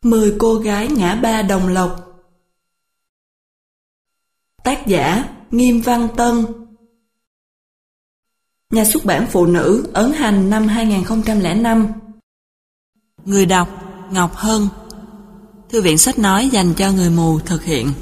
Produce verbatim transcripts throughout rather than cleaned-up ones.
Mười cô gái ngã ba Đồng Lộc. Tác giả Nghiêm Văn Tân. Nhà xuất bản Phụ Nữ, ấn hành năm hai nghìn không trăm lẻ năm. Người đọc Ngọc Hân. Thư viện sách nói dành cho người mù thực hiện.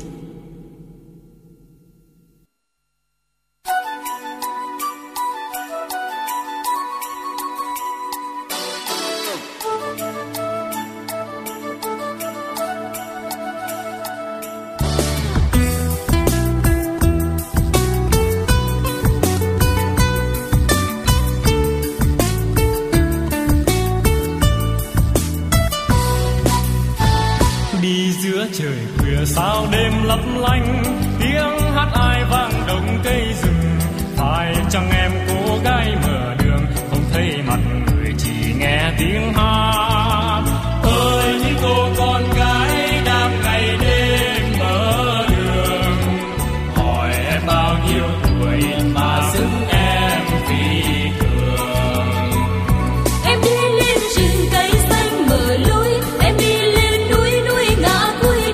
Trời khuya sao đêm lấp lánh, tiếng hát ai vang động cây rừng. Phải chăng em cô gái mở đường, không thấy mặt người chỉ nghe tiếng hát. Ơi những cô con gái đang ngày đêm mở đường, hỏi em bao nhiêu tuổi mà xứng em phi cường. Em đi lên rừng cây xanh mở lối, em đi lên núi núi ngã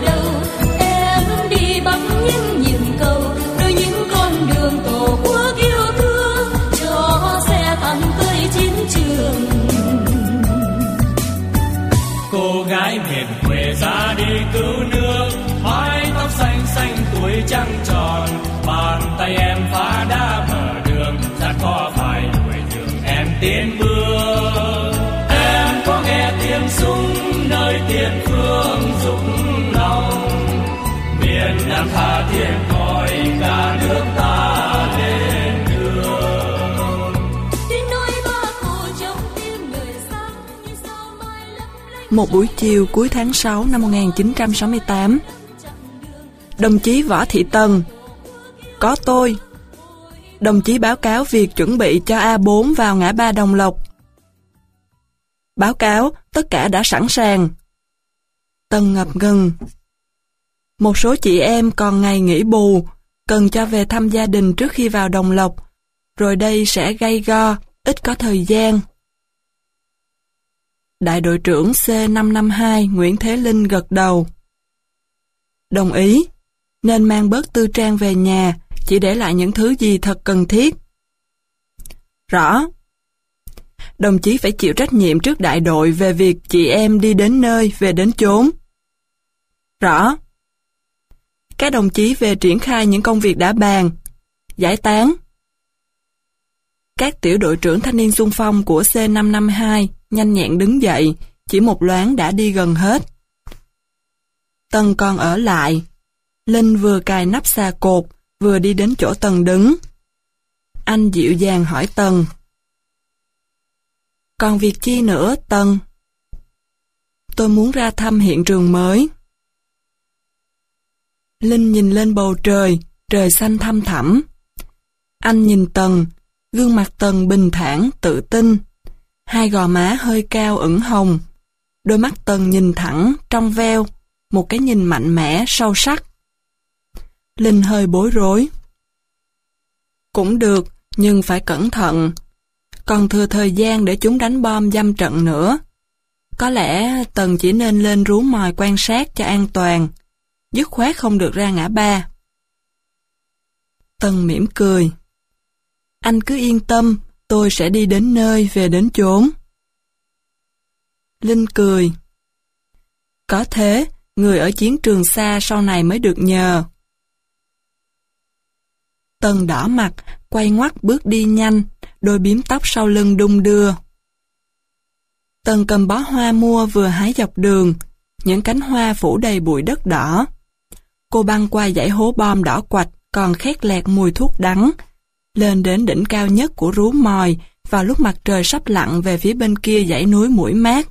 những nhịp cầu, đôi những con đường tổ quốc yêu thương cho xe tăng tươi chiến trường. Cô gái miền quê ra đi cứu nước, mái tóc xanh xanh tuổi trăng tròn, bàn tay em phá đá mở đường, gian khó phải đuổi đường em tiến bước. Em có nghe tiếng súng nơi tiền phương rung lòng, miền Nam tha thiết gọi cả nước ta lên đường. Một buổi chiều cuối tháng sáu năm một nghìn chín trăm sáu mươi tám, đồng chí Võ Thị Tần: có tôi. Đồng chí báo cáo việc chuẩn bị cho A bốn vào ngã ba Đồng Lộc. Báo cáo, tất cả đã sẵn sàng. Tần ngập ngừng. Một số chị em còn ngày nghỉ bù, cần cho về thăm gia đình trước khi vào Đồng Lộc, rồi đây sẽ gay go, ít có thời gian. Đại đội trưởng C năm năm hai Nguyễn Thế Linh gật đầu. Đồng ý, nên mang bớt tư trang về nhà, chỉ để lại những thứ gì thật cần thiết. Rõ. Đồng chí phải chịu trách nhiệm trước đại đội về việc chị em đi đến nơi, về đến chốn. Rõ. Các đồng chí về triển khai những công việc đã bàn. Giải tán. Các tiểu đội trưởng thanh niên xung phong của C năm năm hai nhanh nhẹn đứng dậy, chỉ một loáng đã đi gần hết. Tần còn ở lại. Linh vừa cài nắp xà cột, vừa đi đến chỗ Tần đứng. Anh dịu dàng hỏi Tần: còn việc chi nữa, Tần? Tôi muốn ra thăm hiện trường mới. Linh nhìn lên bầu trời, trời xanh thăm thẳm. Anh nhìn Tần, gương mặt Tần bình thản, tự tin. Hai gò má hơi cao ửng hồng. Đôi mắt Tần nhìn thẳng, trong veo, một cái nhìn mạnh mẽ, sâu sắc. Linh hơi bối rối. Cũng được, nhưng phải cẩn thận. Còn thừa thời gian để chúng đánh bom dăm trận nữa. Có lẽ Tần chỉ nên lên rú mòi quan sát cho an toàn, dứt khoát không được ra ngã ba. Tần mỉm cười. Anh cứ yên tâm, tôi sẽ đi đến nơi, về đến chốn. Linh cười. Có thế, người ở chiến trường xa sau này mới được nhờ. Tần đỏ mặt, quay ngoắt bước đi nhanh, đôi bím tóc sau lưng đung đưa. Tần cầm bó hoa mua vừa hái dọc đường, những cánh hoa phủ đầy bụi đất đỏ. Cô băng qua dãy hố bom đỏ quạch còn khét lẹt mùi thuốc đắng, lên đến đỉnh cao nhất của rú mòi vào lúc mặt trời sắp lặn về phía bên kia dãy núi Mũi Mát.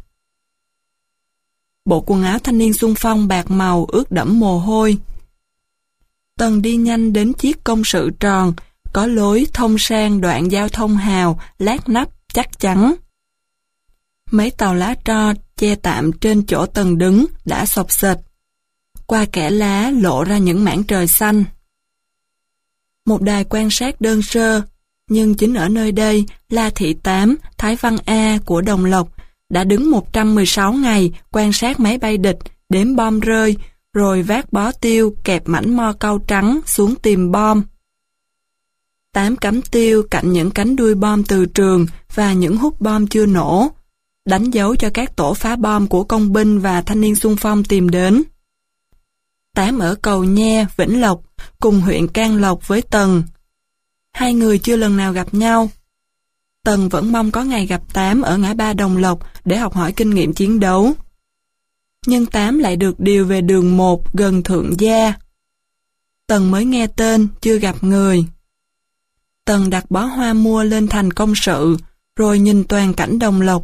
Bộ quần áo thanh niên xung phong bạc màu ướt đẫm mồ hôi. Tần đi nhanh đến chiếc công sự tròn, có lối thông sang đoạn giao thông hào, lát nắp, chắc chắn. Mấy tàu lá tro che tạm trên chỗ Tần đứng đã xộc xệch. Qua kẽ lá lộ ra những mảng trời xanh. Một đài quan sát đơn sơ, nhưng chính ở nơi đây, La Thị Tám, Thái Văn A của Đồng Lộc đã đứng một trăm mười sáu ngày quan sát máy bay địch, đếm bom rơi, rồi vác bó tiêu kẹp mảnh mo cau trắng xuống tìm bom. Tám cắm tiêu cạnh những cánh đuôi bom từ trường và những hút bom chưa nổ, đánh dấu cho các tổ phá bom của công binh và thanh niên xung phong tìm đến. Tám ở Cầu Nhe, Vĩnh Lộc, cùng huyện Can Lộc với Tần. Hai người chưa lần nào gặp nhau. Tần vẫn mong có ngày gặp Tám ở ngã ba Đồng Lộc để học hỏi kinh nghiệm chiến đấu. Nhưng Tám lại được điều về đường một gần Thượng Gia. Tần mới nghe tên, chưa gặp người. Tần đặt bó hoa mua lên thành công sự, rồi nhìn toàn cảnh Đồng Lộc.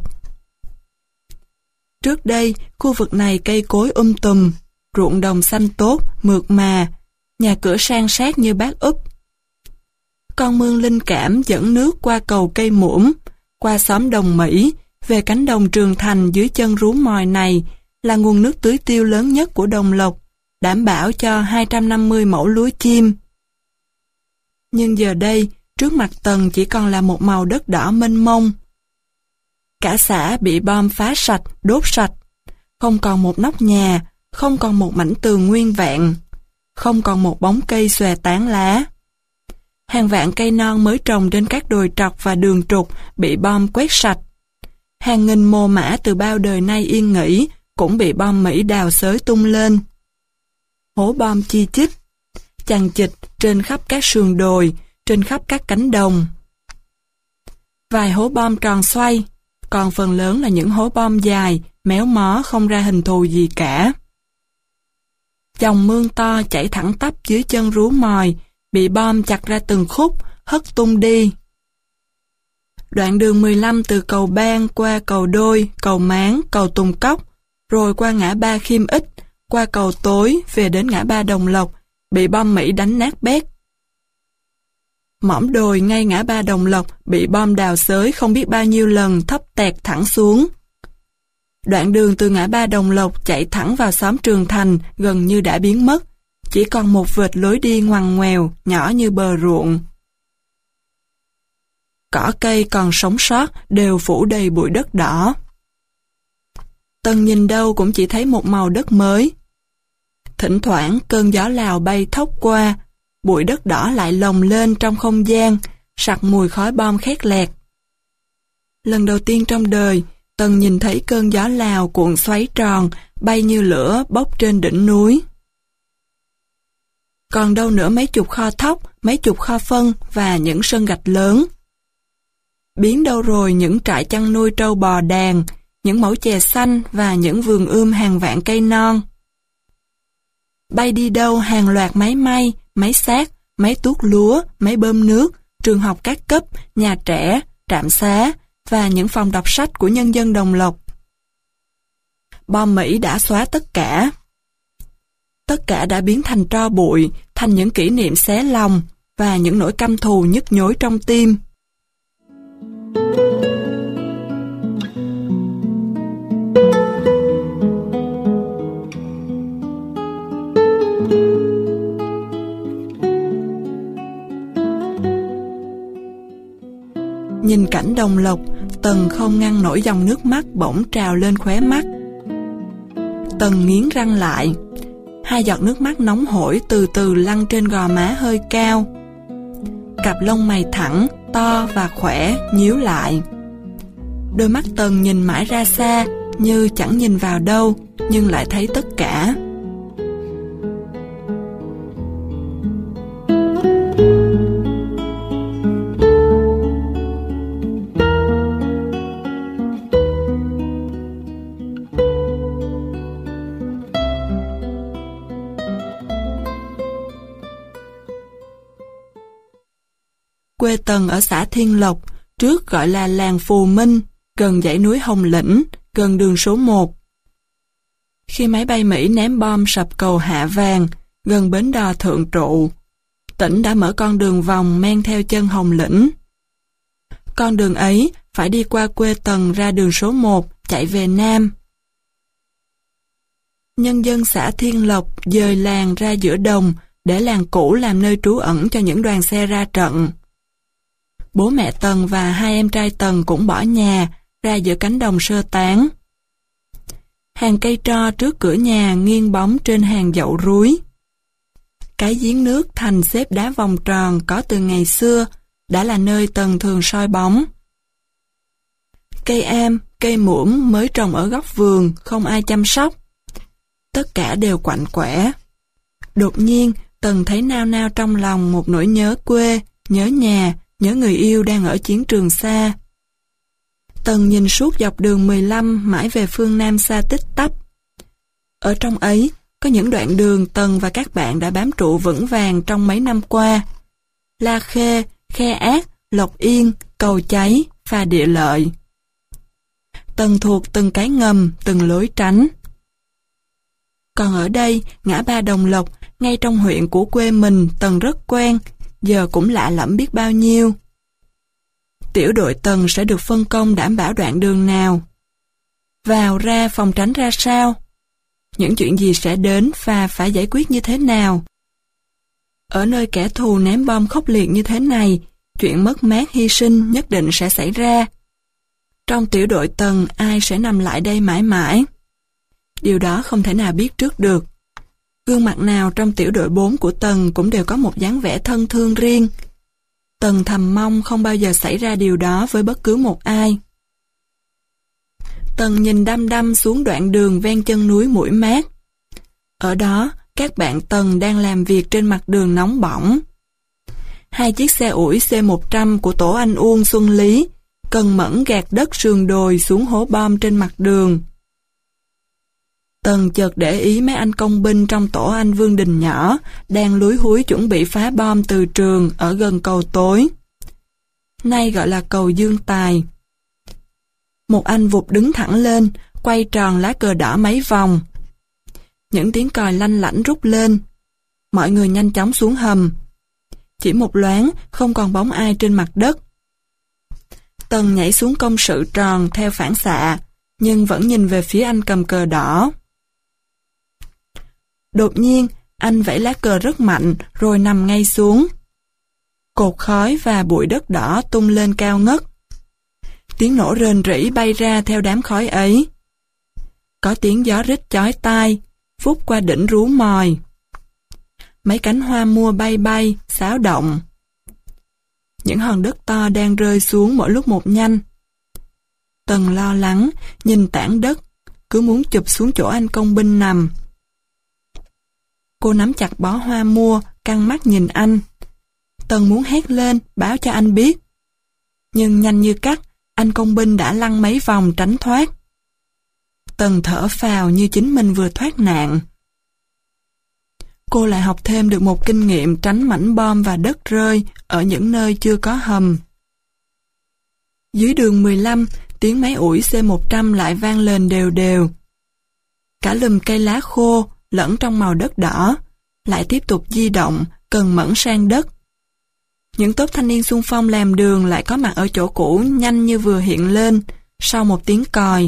Trước đây, khu vực này cây cối um tùm, ruộng đồng xanh tốt, mượt mà, nhà cửa san sát như bát úp. Con mương linh cảm dẫn nước qua cầu cây muỗm, qua xóm Đồng Mỹ, về cánh đồng Trường Thành dưới chân rú mòi này là nguồn nước tưới tiêu lớn nhất của Đồng Lộc, đảm bảo cho hai trăm năm mươi mẫu lúa chim. Nhưng giờ đây, trước mặt Tần chỉ còn là một màu đất đỏ mênh mông. Cả xã bị bom phá sạch, đốt sạch, không còn một nóc nhà, không còn một mảnh tường nguyên vẹn, không còn một bóng cây xòe tán lá. Hàng vạn cây non mới trồng trên các đồi trọc và đường trục bị bom quét sạch. Hàng nghìn mồ mã từ bao đời nay yên nghỉ cũng bị bom Mỹ đào xới tung lên. Hố bom chi chít, chằng chịt trên khắp các sườn đồi, trên khắp các cánh đồng. Vài hố bom tròn xoay, còn phần lớn là những hố bom dài, méo mó không ra hình thù gì cả. Dòng mương to chảy thẳng tắp dưới chân rú mòi, bị bom chặt ra từng khúc, hất tung đi. Đoạn đường mười lăm từ cầu Ban qua cầu Đôi, cầu Máng, cầu Tùng Cốc, rồi qua ngã ba Khiêm Ích, qua cầu Tối về đến ngã ba Đồng Lộc, bị bom Mỹ đánh nát bét. Mỏm đồi ngay ngã ba Đồng Lộc bị bom đào xới không biết bao nhiêu lần thấp tẹt thẳng xuống. Đoạn đường từ ngã ba Đồng Lộc chạy thẳng vào xóm Trường Thành gần như đã biến mất, chỉ còn một vệt lối đi ngoằn ngoèo, nhỏ như bờ ruộng. Cỏ cây còn sống sót đều phủ đầy bụi đất đỏ. Tần nhìn đâu cũng chỉ thấy một màu đất mới. Thỉnh thoảng cơn gió Lào bay thốc qua, bụi đất đỏ lại lồng lên trong không gian, sặc mùi khói bom khét lẹt. Lần đầu tiên trong đời, Tần nhìn thấy cơn gió Lào cuộn xoáy tròn, bay như lửa bốc trên đỉnh núi. Còn đâu nữa mấy chục kho thóc, mấy chục kho phân và những sân gạch lớn. Biến đâu rồi những trại chăn nuôi trâu bò đàn, những mẩu chè xanh và những vườn ươm hàng vạn cây non. Bay đi đâu hàng loạt máy may, máy xát, máy tuốt lúa, máy bơm nước, trường học các cấp, nhà trẻ, trạm xá và những phòng đọc sách của nhân dân Đồng Lộc. Bom Mỹ đã xóa tất cả. Tất cả đã biến thành tro bụi, thành những kỷ niệm xé lòng và những nỗi căm thù nhức nhối trong tim. Nhìn cảnh Đồng Lộc, Tần không ngăn nổi dòng nước mắt bỗng trào lên khóe mắt. Tần nghiến răng lại. Hai giọt nước mắt nóng hổi từ từ lăn trên gò má hơi cao. Cặp lông mày thẳng, to và khỏe nhíu lại. Đôi mắt Tần nhìn mãi ra xa, như chẳng nhìn vào đâu, nhưng lại thấy tất cả. Quê Tần ở xã Thiên Lộc, trước gọi là làng Phù Minh, gần dãy núi Hồng Lĩnh, gần đường số một. Khi máy bay Mỹ ném bom sập cầu Hạ Vàng, gần bến đò Thượng Trụ, tỉnh đã mở con đường vòng men theo chân Hồng Lĩnh. Con đường ấy phải đi qua quê Tần ra đường số một, chạy về Nam. Nhân dân xã Thiên Lộc dời làng ra giữa đồng, để làng cũ làm nơi trú ẩn cho những đoàn xe ra trận. Bố mẹ Tần và hai em trai Tần cũng bỏ nhà, ra giữa cánh đồng sơ tán. Hàng cây tro trước cửa nhà nghiêng bóng trên hàng dậu rúi. Cái giếng nước thành xếp đá vòng tròn có từ ngày xưa, đã là nơi Tần thường soi bóng. Cây am, cây muỗng mới trồng ở góc vườn, không ai chăm sóc. Tất cả đều quạnh quẻ. Đột nhiên, Tần thấy nao nao trong lòng một nỗi nhớ quê, nhớ nhà, nhớ người yêu đang ở chiến trường xa. Tần nhìn suốt dọc đường mười lăm mãi về phương Nam xa tích tắp. Ở trong ấy, có những đoạn đường Tần và các bạn đã bám trụ vững vàng trong mấy năm qua. La Khê, Khe Ác, Lộc Yên, Cầu Cháy, Phà Địa Lợi. Tần thuộc từng cái ngầm, từng lối tránh. Còn ở đây, ngã ba Đồng Lộc, ngay trong huyện của quê mình, Tần rất quen, giờ cũng lạ lẫm biết bao nhiêu. Tiểu đội Tần sẽ được phân công đảm bảo đoạn đường nào. Vào ra phòng tránh ra sao? Những chuyện gì sẽ đến và phải giải quyết như thế nào? Ở nơi kẻ thù ném bom khốc liệt như thế này, chuyện mất mát hy sinh nhất định sẽ xảy ra. Trong tiểu đội Tần ai sẽ nằm lại đây mãi mãi? Điều đó không thể nào biết trước được. Gương mặt nào trong tiểu đội bốn của Tần cũng đều có một dáng vẻ thân thương riêng. Tần thầm mong không bao giờ xảy ra điều đó với bất cứ một ai. Tần nhìn đăm đăm xuống đoạn đường ven chân núi Mũi Mát. Ở đó, các bạn Tần đang làm việc trên mặt đường nóng bỏng. Hai chiếc xe ủi C một trăm của tổ anh Uông Xuân Lý cần mẫn gạt đất sườn đồi xuống hố bom trên mặt đường. Tần chợt để ý mấy anh công binh trong tổ anh Vương Đình Nhỏ đang lúi húi chuẩn bị phá bom từ trường ở gần cầu Tối. Nay gọi là cầu Dương Tài. Một anh vụt đứng thẳng lên, quay tròn lá cờ đỏ mấy vòng. Những tiếng còi lanh lảnh rút lên. Mọi người nhanh chóng xuống hầm. Chỉ một loáng, không còn bóng ai trên mặt đất. Tần nhảy xuống công sự tròn theo phản xạ, nhưng vẫn nhìn về phía anh cầm cờ đỏ. Đột nhiên, anh vẫy lá cờ rất mạnh rồi nằm ngay xuống. Cột khói và bụi đất đỏ tung lên cao ngất. Tiếng nổ rền rỉ bay ra theo đám khói ấy. Có tiếng gió rít chói tai, vút qua đỉnh rú mòi. Mấy cánh hoa mua bay bay, xáo động. Những hòn đất to đang rơi xuống mỗi lúc một nhanh. Tần lo lắng, nhìn tảng đất, cứ muốn chụp xuống chỗ anh công binh nằm. Cô nắm chặt bó hoa mua, căng mắt nhìn anh. Tần muốn hét lên, báo cho anh biết. Nhưng nhanh như cắt, anh công binh đã lăn mấy vòng tránh thoát. Tần thở phào như chính mình vừa thoát nạn. Cô lại học thêm được một kinh nghiệm tránh mảnh bom và đất rơi ở những nơi chưa có hầm. Dưới đường mười lăm, tiếng máy ủi C một trăm lại vang lên đều đều. Cả lùm cây lá khô, lẫn trong màu đất đỏ, lại tiếp tục di động, cần mẫn sang đất. Những tốp thanh niên xung phong làm đường lại có mặt ở chỗ cũ nhanh như vừa hiện lên, sau một tiếng còi.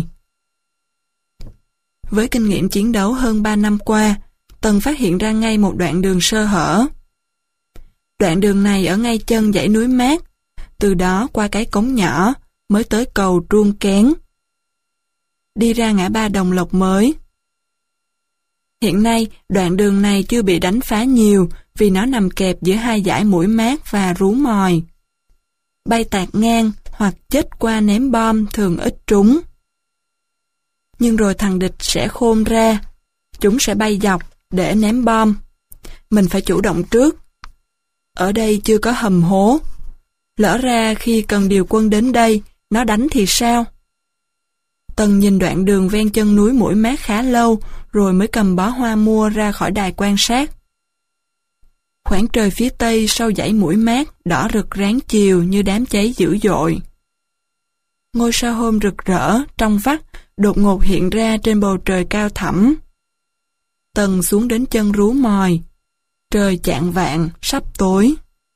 Với kinh nghiệm chiến đấu hơn ba năm qua, Tần phát hiện ra ngay một đoạn đường sơ hở. Đoạn đường này ở ngay chân dãy núi Mát, từ đó qua cái cống nhỏ, mới tới cầu Truông Kén. Đi ra ngã ba Đồng Lộc mới. Hiện nay, đoạn đường này chưa bị đánh phá nhiều vì nó nằm kẹp giữa hai dải Mũi Mát và Rú Mòi. Bay tạt ngang hoặc chết qua ném bom thường ít trúng. Nhưng rồi thằng địch sẽ khôn ra, chúng sẽ bay dọc để ném bom. Mình phải chủ động trước. Ở đây chưa có hầm hố. Lỡ ra khi cần điều quân đến đây, nó đánh thì sao? Tần nhìn đoạn đường ven chân núi Mũi Mát khá lâu, rồi mới cầm bó hoa mua ra khỏi đài quan sát. Khoảng trời phía tây sau dãy Mũi Mát đỏ rực ráng chiều như đám cháy dữ dội. Ngôi sao hôm rực rỡ, trong vắt, đột ngột hiện ra trên bầu trời cao thẳm. Tần xuống đến chân Rú Mòi. Trời chạng vạng, sắp tối.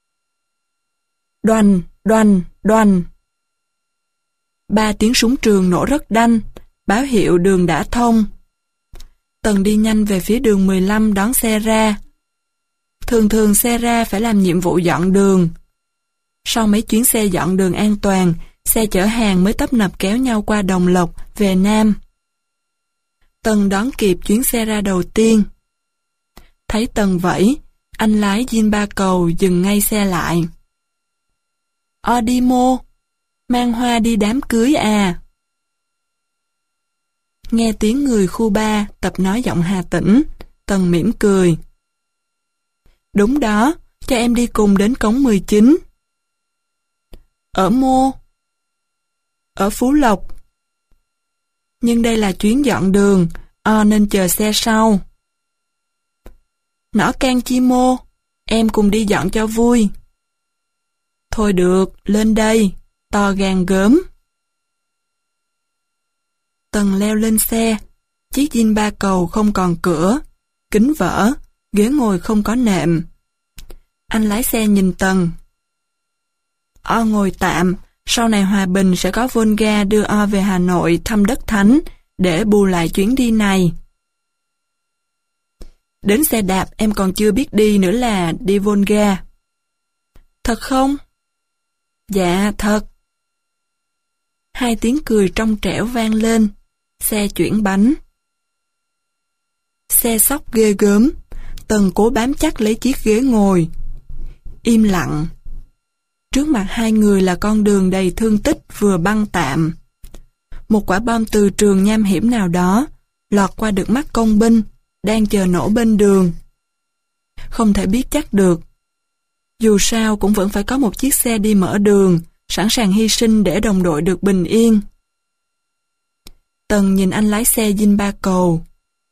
Đoành, đoành, đoành. Ba tiếng súng trường nổ rất đanh, báo hiệu đường đã thông. Tần đi nhanh về phía đường mười lăm đón xe ra. Thường thường xe ra phải làm nhiệm vụ dọn đường. Sau mấy chuyến xe dọn đường an toàn, xe chở hàng mới tấp nập kéo nhau qua Đồng Lộc, về Nam. Tần đón kịp chuyến xe ra đầu tiên. Thấy Tần vẫy, anh lái Jean Ba Cầu dừng ngay xe lại. "Ờ đi mô, mang hoa đi đám cưới à?" Nghe tiếng người khu ba tập nói giọng Hà Tĩnh, Tần mỉm cười. "Đúng đó, cho em đi cùng đến cống mười chín. "Ở mô?" "Ở Phú Lộc. Nhưng đây là chuyến dọn đường, o nên chờ xe sau." "Nỏ can chi mô, em cùng đi dọn cho vui." "Thôi được, lên đây, to gan gớm." Tần leo lên xe, chiếc Jean Ba Cầu không còn cửa, kính vỡ, ghế ngồi không có nệm. Anh lái xe nhìn Tần. "O ngồi tạm, sau này hòa bình sẽ có Volga đưa O về Hà Nội thăm đất thánh, để bù lại chuyến đi này." "Đến xe đạp em còn chưa biết đi nữa là đi Volga." "Thật không?" "Dạ, thật." Hai tiếng cười trong trẻo vang lên, xe chuyển bánh. Xe xóc ghê gớm, Tần cố bám chắc lấy chiếc ghế ngồi. Im lặng. Trước mặt hai người là con đường đầy thương tích vừa băng tạm. Một quả bom từ trường nham hiểm nào đó lọt qua được mắt công binh đang chờ nổ bên đường. Không thể biết chắc được. Dù sao cũng vẫn phải có một chiếc xe đi mở đường, sẵn sàng hy sinh để đồng đội được bình yên. Tần nhìn anh lái xe Jean Ba Cầu.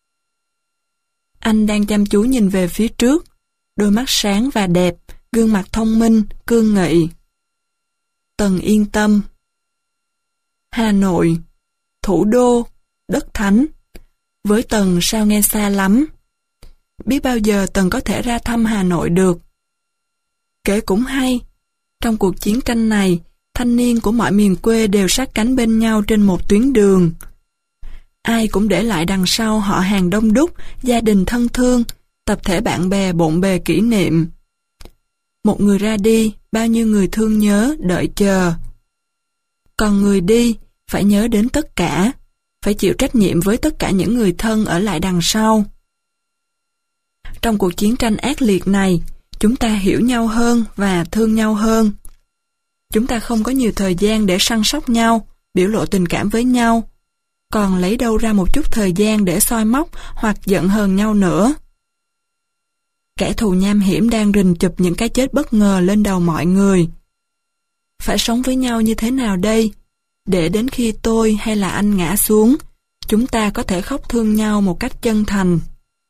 Anh đang chăm chú nhìn về phía trước, đôi mắt sáng và đẹp, gương mặt thông minh, cương nghị. Tần yên tâm. Hà Nội, thủ đô, đất thánh. Với Tần sao nghe xa lắm. Biết bao giờ Tần có thể ra thăm Hà Nội được. Kể cũng hay, trong cuộc chiến tranh này, thanh niên của mọi miền quê đều sát cánh bên nhau trên một tuyến đường. Ai cũng để lại đằng sau họ hàng đông đúc, gia đình thân thương, tập thể bạn bè bộn bề kỷ niệm. Một người ra đi, bao nhiêu người thương nhớ, đợi chờ. Còn người đi, phải nhớ đến tất cả, phải chịu trách nhiệm với tất cả những người thân ở lại đằng sau. Trong cuộc chiến tranh ác liệt này, chúng ta hiểu nhau hơn và thương nhau hơn. Chúng ta không có nhiều thời gian để săn sóc nhau, biểu lộ tình cảm với nhau, còn lấy đâu ra một chút thời gian để soi móc hoặc giận hờn nhau nữa. Kẻ thù nham hiểm đang rình chụp những cái chết bất ngờ lên đầu mọi người. Phải sống với nhau như thế nào đây, để đến khi tôi hay là anh ngã xuống, chúng ta có thể khóc thương nhau một cách chân thành.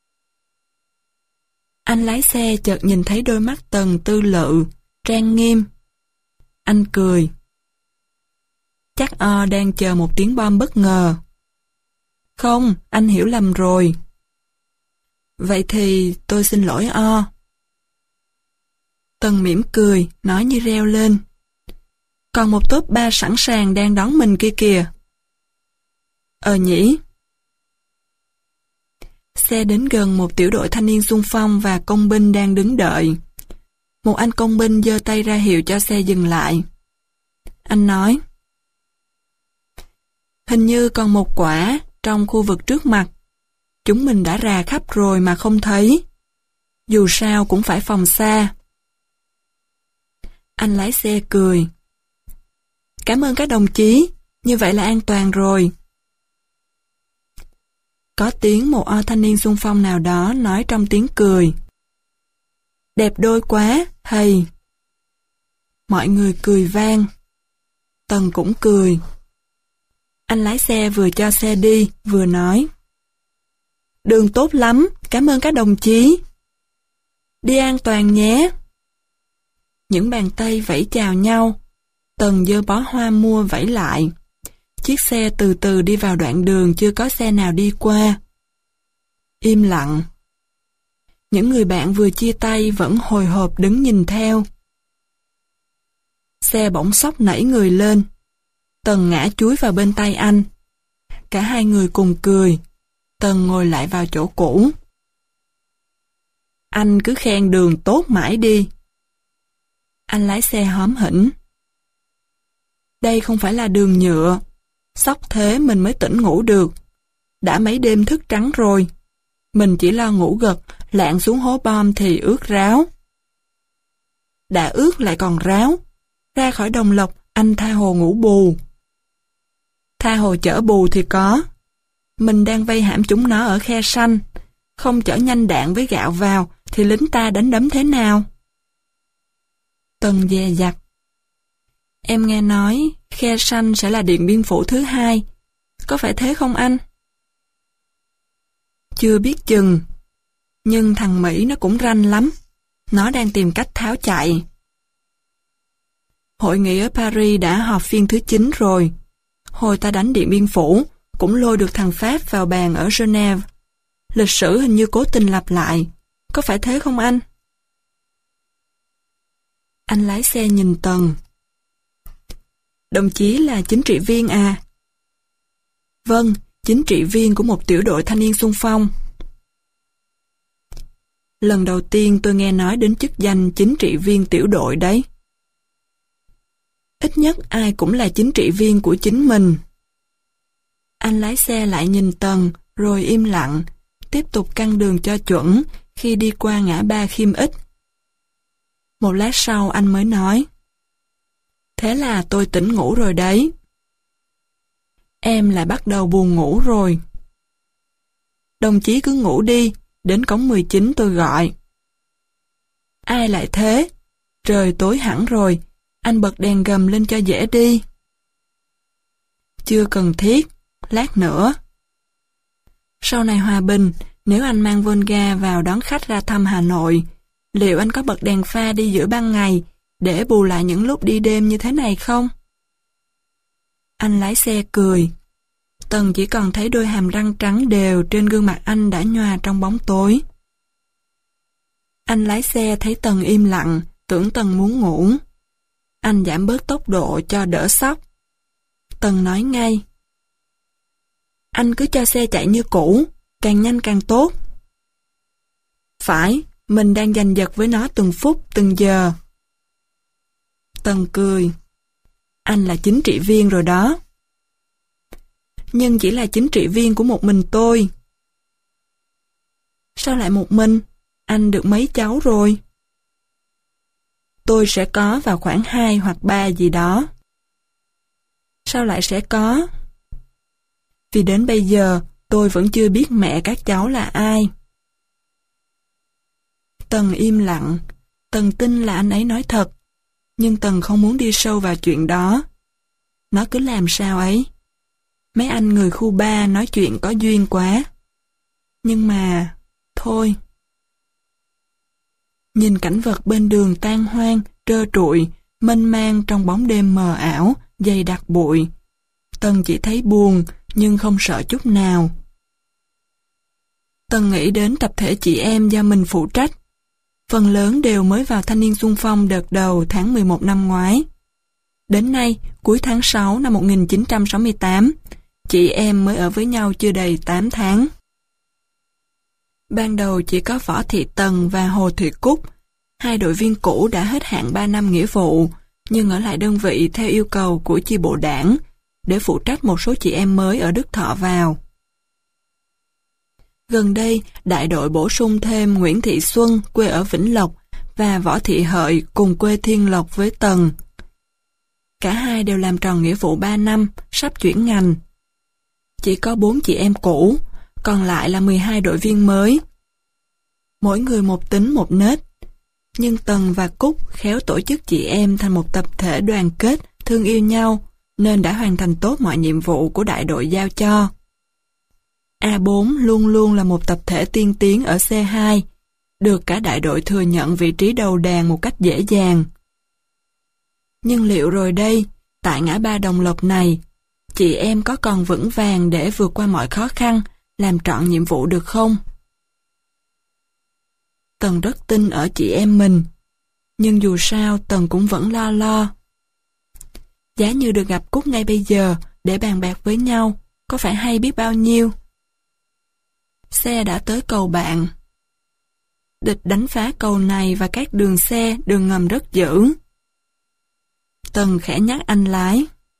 Anh lái xe chợt nhìn thấy đôi mắt Tần tư lự, trang nghiêm. Anh cười. Chắc O đang chờ một tiếng bom bất ngờ. Không, anh hiểu lầm rồi. Vậy thì tôi xin lỗi O. Tần mỉm cười, nói như reo lên. Còn một tốp ba sẵn sàng đang đón mình kia kìa. Ờ nhỉ. Xe đến gần một tiểu đội thanh niên xung phong và công binh đang đứng đợi. Một anh công binh giơ tay ra hiệu cho xe dừng lại. Anh nói. Hình như còn một quả trong khu vực trước mặt. Chúng mình đã rà khắp rồi mà không thấy. Dù sao cũng phải phòng xa. Anh lái xe cười. Cảm ơn các đồng chí, như vậy là an toàn rồi. Có tiếng một o thanh niên xung phong nào đó nói trong tiếng cười. Đẹp đôi quá, thầy. Mọi người cười vang. Tần cũng cười. Anh lái xe vừa cho xe đi, vừa nói. Đường tốt lắm, cảm ơn các đồng chí. Đi an toàn nhé. Những bàn tay vẫy chào nhau. Tần giơ bó hoa mua vẫy lại. Chiếc xe từ từ đi vào đoạn đường chưa có xe nào đi qua. Im lặng. Những người bạn vừa chia tay vẫn hồi hộp đứng nhìn theo. Xe bỗng xốc nảy người lên. Tần ngã chúi vào bên tay anh. Cả hai người cùng cười. Tần ngồi lại vào chỗ cũ. Anh cứ khen đường tốt mãi đi. Anh lái xe hóm hỉnh. đây không phải là đường nhựa. Sốc thế mình mới tỉnh ngủ được. Đã mấy đêm thức trắng rồi. Mình chỉ lo ngủ gật, lạng xuống hố bom thì ướt ráo. Đã ướt lại còn ráo. Ra khỏi Đồng Lộc, anh tha hồ ngủ bù. Tha hồ chở bù thì có. Mình đang vây hãm chúng nó ở khe xanh. Không chở nhanh đạn với gạo vào, thì lính ta đánh đấm thế nào? Tần dè dặt. Em nghe nói, khe xanh sẽ là Điện Biên Phủ thứ hai. Có phải thế không anh? Chưa biết chừng. Nhưng thằng Mỹ nó cũng ranh lắm. Nó đang tìm cách tháo chạy. Hội nghị ở Paris đã họp phiên thứ chín rồi. Hồi ta đánh Điện Biên Phủ, cũng lôi được thằng Pháp vào bàn ở Geneva. Lịch sử hình như cố tình lặp lại. Có phải thế không anh? Anh lái xe nhìn Tần. Đồng chí là chính trị viên à? Vâng, chính trị viên của một tiểu đội thanh niên xung phong. Lần đầu tiên tôi nghe nói đến chức danh chính trị viên tiểu đội đấy. Ít nhất ai cũng là chính trị viên của chính mình. Anh lái xe lại nhìn Tần, rồi im lặng, tiếp tục căn đường cho chuẩn khi đi qua ngã ba Khiêm Ích. Một lát sau anh mới nói. Thế là tôi tỉnh ngủ rồi đấy. Em lại bắt đầu buồn ngủ rồi. Đồng chí cứ ngủ đi, đến cổng mười chín tôi gọi. Ai lại thế? Trời tối hẳn rồi, anh bật đèn gầm lên cho dễ đi. Chưa cần thiết, lát nữa. Sau này hòa bình, nếu anh mang Volga vào đón khách ra thăm Hà Nội, liệu anh có bật đèn pha đi giữa ban ngày để bù lại những lúc đi đêm như thế này không? Anh lái xe cười. Tần chỉ còn thấy đôi hàm răng trắng đều trên gương mặt anh đã nhòa trong bóng tối. Anh lái xe thấy Tần im lặng, tưởng Tần muốn ngủ. Anh giảm bớt tốc độ cho đỡ sốc. Tần nói ngay. Anh cứ cho xe chạy như cũ, càng nhanh càng tốt. Phải, mình đang giành giật với nó từng phút, từng giờ. Tần cười. Anh là chính trị viên rồi đó. Nhưng chỉ là chính trị viên của một mình tôi. Sao lại một mình? Anh được mấy cháu rồi? Tôi sẽ có vào khoảng hai hoặc ba gì đó. Sao lại sẽ có? Vì đến bây giờ tôi vẫn chưa biết mẹ các cháu là ai. Tần im lặng. Tần tin là anh ấy nói thật. Nhưng Tần không muốn đi sâu vào chuyện đó. Nó cứ làm sao ấy. Mấy anh người khu ba nói chuyện có duyên quá. Nhưng mà... thôi. Nhìn cảnh vật bên đường tan hoang, trơ trụi, mênh mang trong bóng đêm mờ ảo, dày đặc bụi. Tần chỉ thấy buồn, nhưng không sợ chút nào. Tần nghĩ đến tập thể chị em do mình phụ trách. Phần lớn đều mới vào thanh niên xung phong đợt đầu tháng mười một năm ngoái. Đến nay, cuối tháng sáu năm một nghìn chín trăm sáu mươi tám, chị em mới ở với nhau chưa đầy tám tháng. Ban đầu chỉ có Võ Thị Tần và Hồ Thị Cúc, hai đội viên cũ đã hết hạn ba năm nghĩa vụ, nhưng ở lại đơn vị theo yêu cầu của chi bộ đảng, để phụ trách một số chị em mới ở Đức Thọ vào. Gần đây, đại đội bổ sung thêm Nguyễn Thị Xuân quê ở Vĩnh Lộc và Võ Thị Hợi cùng quê Thiên Lộc với Tần. Cả hai đều làm tròn nghĩa vụ ba năm, sắp chuyển ngành. Chỉ có bốn chị em cũ, còn lại là mười hai đội viên mới. Mỗi người một tính một nết, nhưng Tần và Cúc khéo tổ chức chị em thành một tập thể đoàn kết, thương yêu nhau, nên đã hoàn thành tốt mọi nhiệm vụ của đại đội giao cho. A bốn luôn luôn là một tập thể tiên tiến ở C hai, được cả đại đội thừa nhận vị trí đầu đàn một cách dễ dàng. Nhưng liệu rồi đây, tại ngã ba Đồng Lộc này, chị em có còn vững vàng để vượt qua mọi khó khăn, làm trọn nhiệm vụ được không? Tần rất tin ở chị em mình, nhưng dù sao Tần cũng vẫn lo lo. Giá như được gặp Cúc ngay bây giờ để bàn bạc với nhau, có phải hay biết bao nhiêu? Xe đã tới cầu Bạn. Địch đánh phá cầu này và các đường xe, đường ngầm rất dữ. Tần khẽ nhắc anh lái.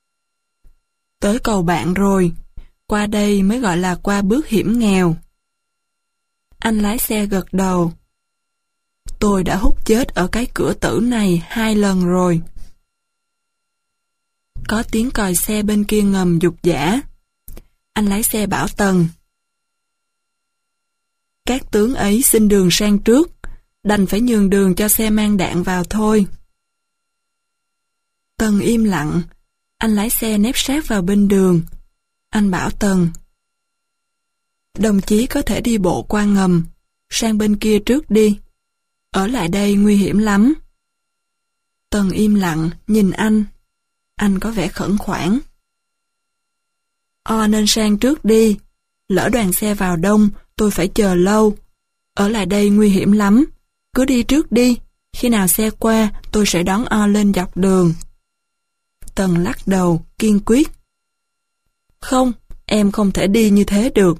Tới cầu bạn rồi, qua đây mới gọi là qua bước hiểm nghèo. Anh lái xe gật đầu. Tôi đã hút chết ở cái cửa tử này hai lần rồi. Có tiếng còi xe bên kia ngầm dục dã. Anh lái xe bảo Tần. Các tướng ấy xin đường sang trước, đành phải nhường đường cho xe mang đạn vào thôi. Tần im lặng, anh lái xe nép sát vào bên đường. Anh bảo Tần. Đồng chí có thể đi bộ qua ngầm, sang bên kia trước đi. Ở lại đây nguy hiểm lắm. Tần im lặng, nhìn anh. Anh có vẻ khẩn khoản. O nên sang trước đi. Lỡ đoàn xe vào đông, tôi phải chờ lâu. Ở lại đây nguy hiểm lắm. Cứ đi trước đi. Khi nào xe qua, tôi sẽ đón O lên dọc đường. Tần lắc đầu, kiên quyết. Không, em không thể đi như thế được.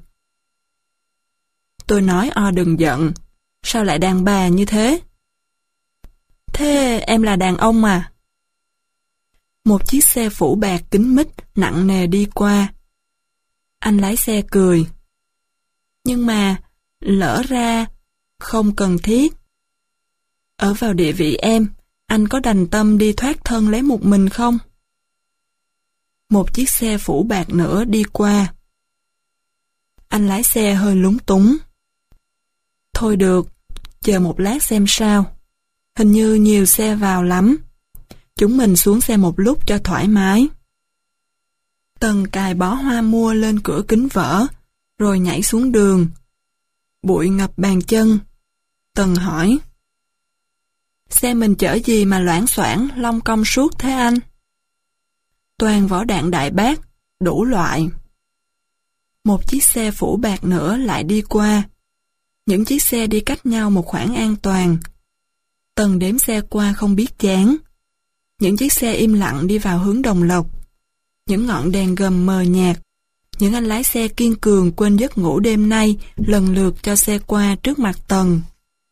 Tôi nói O đừng giận. Sao lại đàn bà như thế? Thế em là đàn ông mà. Một chiếc xe phủ bạc kính mít nặng nề đi qua. Anh lái xe cười. Nhưng mà, lỡ ra, không cần thiết. Ở vào địa vị em, anh có đành tâm đi thoát thân lấy một mình không? Một chiếc xe phủ bạc nữa đi qua. Anh lái xe hơi lúng túng. Thôi được, chờ một lát xem sao. Hình như nhiều xe vào lắm. Chúng mình xuống xe một lúc cho thoải mái. Tần cài bó hoa mua lên cửa kính vỡ, rồi nhảy xuống đường. Bụi ngập bàn chân. Tần hỏi. Xe mình chở gì mà loảng xoảng, long cong suốt thế anh? Toàn vỏ đạn đại bác, đủ loại. Một chiếc xe phủ bạc nữa lại đi qua. Những chiếc xe đi cách nhau một khoảng an toàn. Tần đếm xe qua không biết chán. Những chiếc xe im lặng đi vào hướng Đồng Lộc. Những ngọn đèn gầm mờ nhạt. Những anh lái xe kiên cường quên giấc ngủ đêm nay lần lượt cho xe qua trước mặt Tần.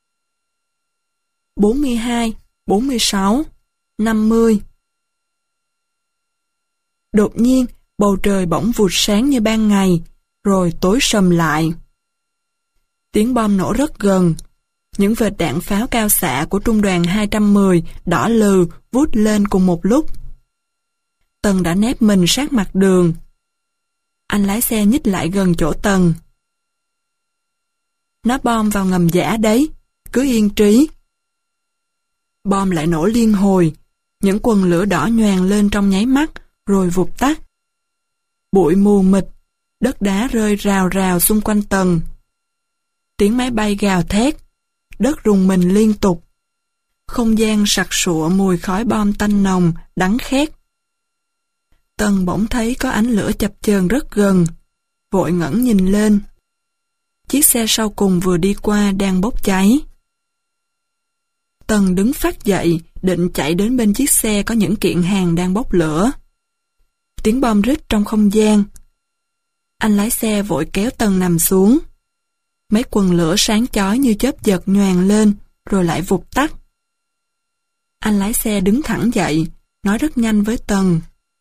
bốn mươi hai, bốn mươi sáu, năm mươi. Đột nhiên, bầu trời bỗng vụt sáng như ban ngày, rồi tối sầm lại. Tiếng bom nổ rất gần. Những vệt đạn pháo cao xạ của trung đoàn hai trăm mười đỏ lừ vút lên cùng một lúc. Tần đã nép mình sát mặt đường. Anh lái xe nhích lại gần chỗ Tần. Nó bom vào ngầm giả đấy, cứ yên trí. Bom lại nổ liên hồi, những quần lửa đỏ nhoàng lên trong nháy mắt, rồi vụt tắt. Bụi mù mịt, đất đá rơi rào rào xung quanh Tần. Tiếng máy bay gào thét, đất rùng mình liên tục. Không gian sặc sụa mùi khói bom tanh nồng, đắng khét. Tần bỗng thấy có ánh lửa chập chờn rất gần, vội ngẩng nhìn lên. Chiếc xe sau cùng vừa đi qua đang bốc cháy. Tần đứng phắt dậy, định chạy đến bên chiếc xe có những kiện hàng đang bốc lửa. Tiếng bom rít trong không gian. Anh lái xe vội kéo Tần nằm xuống. Mấy quần lửa sáng chói như chớp giật nhoàng lên, rồi lại vụt tắt. Anh lái xe đứng thẳng dậy, nói rất nhanh với Tần.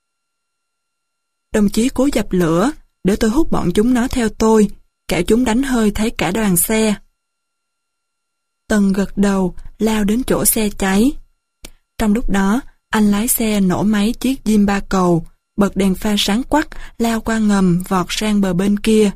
Đồng chí cố dập lửa, để tôi hút bọn chúng nó theo tôi, kẻo chúng đánh hơi thấy cả đoàn xe. Tần gật đầu, lao đến chỗ xe cháy. Trong lúc đó, anh lái xe nổ máy chiếc Jeep ba cầu, bật đèn pha sáng quắc, lao qua ngầm vọt sang bờ bên kia.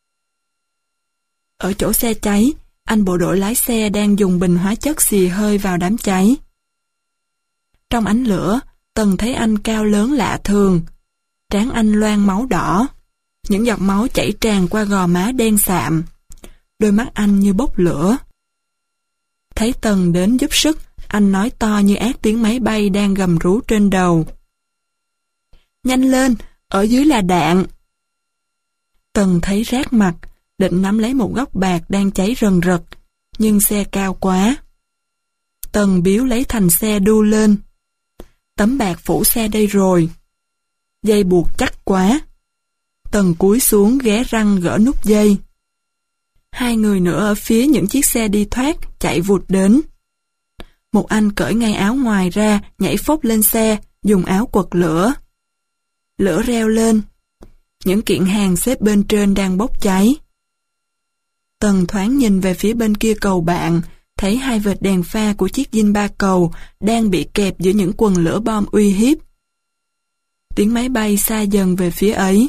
Ở chỗ xe cháy, anh bộ đội lái xe đang dùng bình hóa chất xì hơi vào đám cháy. Trong ánh lửa, Tần thấy anh cao lớn lạ thường. Trán anh loang máu đỏ. Những giọt máu chảy tràn qua gò má đen sạm. Đôi mắt anh như bốc lửa. Thấy Tần đến giúp sức, anh nói to như át tiếng máy bay đang gầm rú trên đầu. Nhanh lên, ở dưới là đạn. Tần thấy rát mặt, định nắm lấy một góc bạc đang cháy rần rật, nhưng xe cao quá. Tần biếu lấy thành xe đu lên. Tấm bạc phủ xe đây rồi. Dây buộc chắc quá. Tần cúi xuống ghé răng gỡ nút dây. Hai người nữa ở phía những chiếc xe đi thoát chạy vụt đến. Một anh cởi ngay áo ngoài ra, nhảy phốc lên xe, dùng áo quật lửa. lửa reo lên. Những kiện hàng xếp bên trên đang bốc cháy. Tần thoáng nhìn về phía bên kia cầu bạn, thấy hai vệt đèn pha của chiếc dinh ba cầu đang bị kẹp giữa những quần lửa bom uy hiếp. Tiếng máy bay xa dần về phía ấy.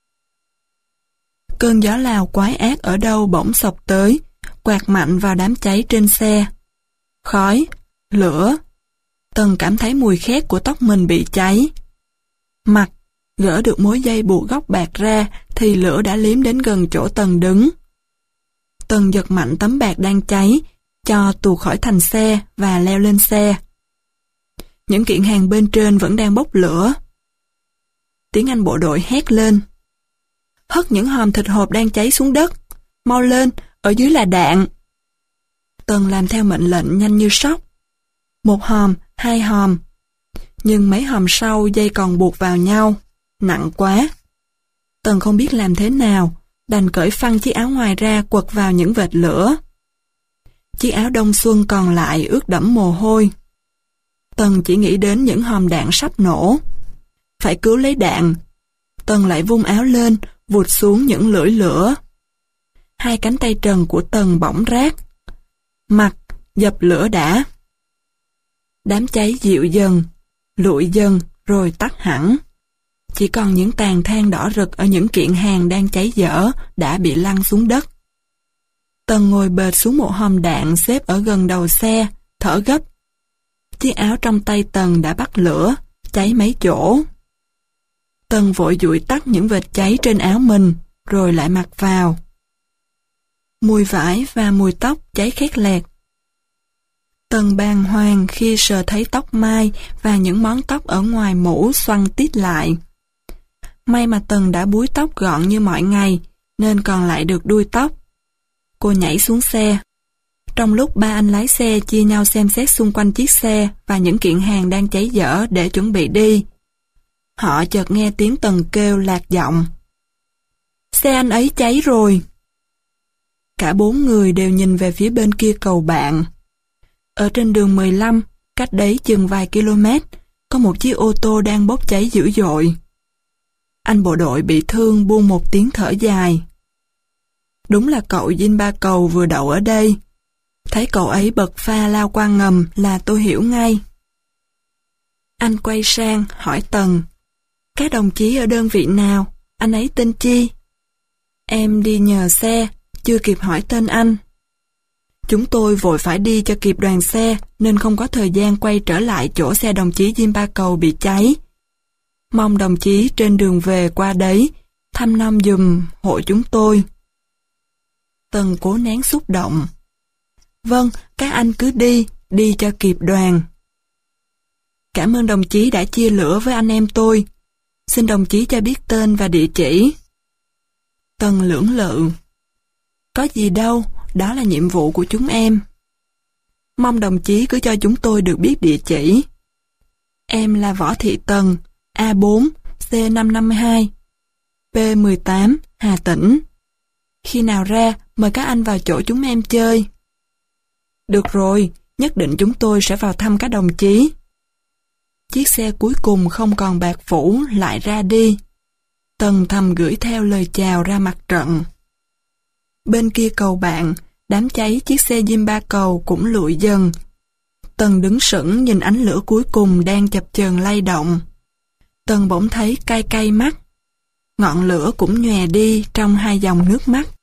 Cơn gió Lào quái ác ở đâu bỗng xộc tới, quạt mạnh vào đám cháy trên xe. Khói, lửa. Tần cảm thấy mùi khét của tóc mình bị cháy. Mặt, gỡ được mối dây buộc góc bạc ra thì lửa đã liếm đến gần chỗ Tần đứng. Tần giật mạnh tấm bạc đang cháy, cho tuột khỏi thành xe và leo lên xe. Những kiện hàng bên trên vẫn đang bốc lửa. Tiếng Anh bộ đội hét lên. Hất những hòm thịt hộp đang cháy xuống đất. Mau lên, ở dưới là đạn. Tần làm theo mệnh lệnh nhanh như sóc. Một hòm, hai hòm. Nhưng mấy hòm sau dây còn buộc vào nhau. Nặng quá. Tần không biết làm thế nào, đành cởi phăng chiếc áo ngoài ra quật vào những vệt lửa. Chiếc áo đông xuân còn lại ướt đẫm mồ hôi. Tần chỉ nghĩ đến những hòm đạn sắp nổ. Phải cứu lấy đạn. Tần lại vung áo lên, vụt xuống những lưỡi lửa. Hai cánh tay trần của Tần bỏng rát. Mặt, dập lửa đã. Đám cháy dịu dần, lụi dần rồi tắt hẳn. Chỉ còn những tàn than đỏ rực ở những kiện hàng đang cháy dở đã bị lăn xuống đất. Tần ngồi bệt xuống một hòm đạn xếp ở gần đầu xe, thở gấp. Chiếc áo trong tay Tần đã bắt lửa, cháy mấy chỗ. Tần vội dụi tắt những vệt cháy trên áo mình, rồi lại mặc vào. Mùi vải và mùi tóc cháy khét lẹt. Tần bàng hoàng khi sờ thấy tóc mai và những món tóc ở ngoài mũ xoăn tít lại. May mà Tần đã búi tóc gọn như mọi ngày, nên còn lại được đuôi tóc. Cô nhảy xuống xe. Trong lúc ba anh lái xe chia nhau xem xét xung quanh chiếc xe và những kiện hàng đang cháy dở để chuẩn bị đi, họ chợt nghe tiếng Tần kêu lạc giọng. Xe anh ấy cháy rồi. Cả bốn người đều nhìn về phía bên kia cầu bạn. Ở trên đường mười lăm, cách đấy chừng vài km, có một chiếc ô tô đang bốc cháy dữ dội. Anh bộ đội bị thương buông một tiếng thở dài. Đúng là cậu dinh ba cầu vừa đậu ở đây. Thấy cậu ấy bật pha lao qua ngầm là tôi hiểu ngay. Anh quay sang hỏi Tần. Các đồng chí ở đơn vị nào? Anh ấy tên chi? Em đi nhờ xe, chưa kịp hỏi tên anh. Chúng tôi vội phải đi cho kịp đoàn xe nên không có thời gian quay trở lại chỗ xe đồng chí dinh ba cầu bị cháy. Mong đồng chí trên đường về qua đấy thăm nom giùm hộ chúng tôi. Tần cố nén xúc động. Vâng, các anh cứ đi, đi cho kịp đoàn. Cảm ơn đồng chí đã chia lửa với anh em tôi. Xin đồng chí cho biết tên và địa chỉ. Tần lưỡng lự. Có gì đâu, đó là nhiệm vụ của chúng em. Mong đồng chí cứ cho chúng tôi được biết địa chỉ. Em là Võ Thị Tần, A bốn, C năm năm hai, P mười tám, Hà Tĩnh. Khi nào ra, mời các anh vào chỗ chúng em chơi. Được rồi, nhất định chúng tôi sẽ vào thăm các đồng chí. Chiếc xe cuối cùng không còn bạc phủ lại ra đi. Tần thầm gửi theo lời chào ra mặt trận. Bên kia cầu bạn, đám cháy chiếc xe dinh ba cầu cũng lụi dần. Tần đứng sững nhìn ánh lửa cuối cùng đang chập chờn lay động. Tần bỗng thấy cay cay mắt. Ngọn lửa cũng nhòe đi trong hai dòng nước mắt.